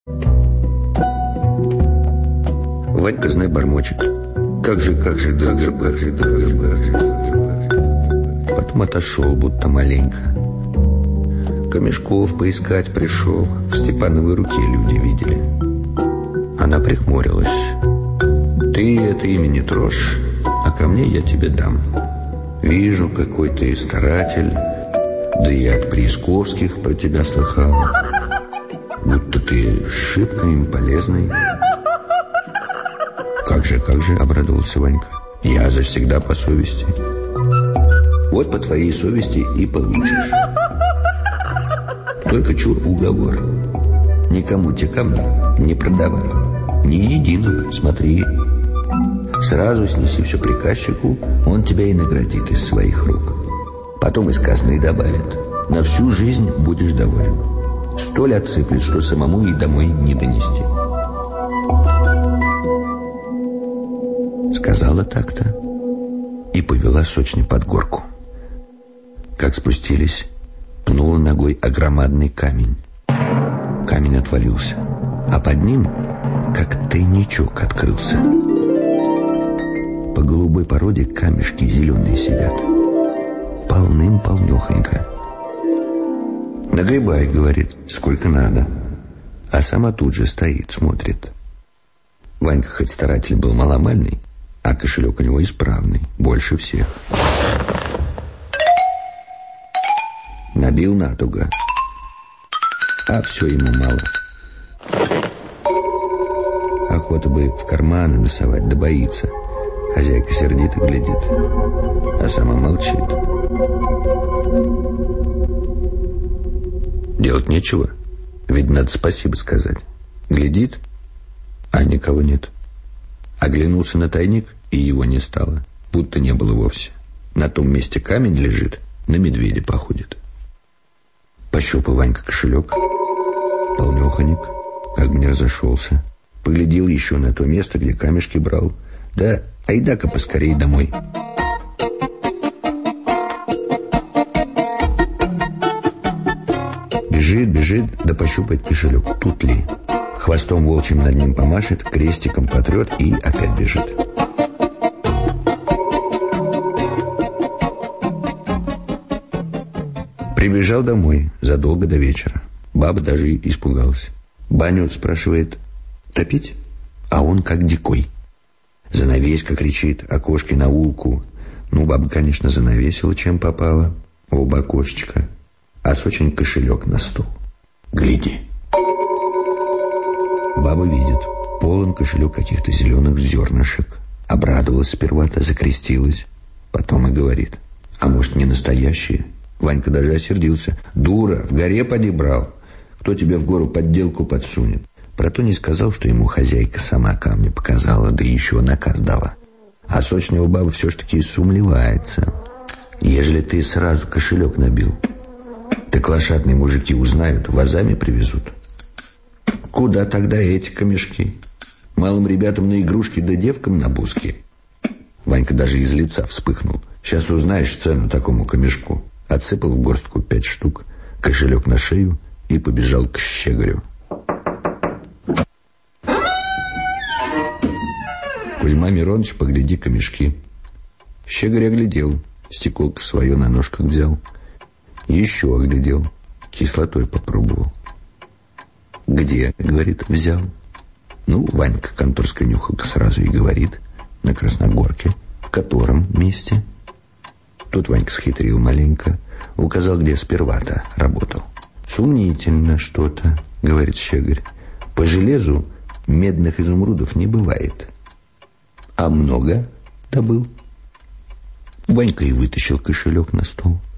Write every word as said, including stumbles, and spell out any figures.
Ванька, знай, бормочет. Как же, как же, как же, как же, как же, как же, как же. Потом отошел, будто маленько. Камешков поискать пришел. В Степановой руке люди видели. Она прихмурилась. Ты это имя не трожь, а ко мне я тебе дам. Вижу, какой ты старатель, да и от Приисковских про тебя слыхал. Будто ты шибко им полезный. Как же, как же, обрадовался Ванька. Я завсегда по совести. Вот по твоей совести и получишь. Только чур уговор. Никому те камни не продавай. Ни единого, смотри. Сразу снеси все приказчику, он тебя и наградит из своих рук. Потом из казны добавит. На всю жизнь будешь доволен. Столь отсыплет, что самому и домой не донести. Сказала так-то и повела сочно под горку. Как спустились, пнула ногой огромадный камень. Камень отвалился, а под ним как тайничок открылся. По голубой породе камешки зеленые сидят. Полным-полнехонько. «Нагребай», — говорит, — «сколько надо». А сама тут же стоит, смотрит. Ванька хоть старатель был маломальный, а кошелек у него исправный, больше всех. Набил натуго, а все ему мало. Охота бы в карманы носовать, да боится. Хозяйка сердито глядит, а сама молчит. Делать нечего, ведь надо спасибо сказать. Глядит, а никого нет. Оглянулся на тайник, и его не стало, будто не было вовсе. На том месте камень лежит, на медведя походит. Пощупал Ванька кошелек, полнеханик, как бы не разошелся. Поглядел еще на то место, где камешки брал. Да айда-ка поскорей домой. Бежит, бежит, да пощупает кошелек, тут ли. Хвостом волчьим над ним помашет, крестиком потрет и опять бежит. Прибежал домой задолго до вечера. Баба даже испугалась. Баню, спрашивает, топить? А он как дикой. Занавеська кричит, окошки на улку. Ну, баба, конечно, занавесила, чем попало. Оба окошечка. А сочень кошелек на стол. Гляди. Баба видит, полон кошелек каких-то зеленых зернышек. Обрадовалась сперва-то, закрестилась. Потом и говорит, а может, не настоящие? Ванька даже осердился. Дура, в горе поди брал. Кто тебе в гору подделку подсунет? Про то не сказал, что ему хозяйка сама камни показала, да еще наказ дала. А сочного баба все ж таки сумлевается. Ежели ты сразу кошелек набил, так лошадные мужики узнают, вазами привезут. Куда тогда эти камешки? Малым ребятам на игрушки, да девкам на буски. Ванька даже из лица вспыхнул. Сейчас узнаешь цену такому камешку. Отсыпал в горстку пять штук, кошелек на шею и побежал к щеголю. Кузьма Мироныч, погляди камешки. Щеголь оглядел, стеколко свое на ножках взял. Еще оглядел, кислотой попробовал. «Где?» — говорит, взял. Ну, Ванька конторская нюхалка сразу и говорит, на Красногорке. В котором месте? Тут Ванька схитрил маленько, указал, где сперва-то работал. «Сомнительно что-то», — говорит щеголь. «По железу медных изумрудов не бывает». «А много добыл?» Ванька и вытащил кошелек на стол.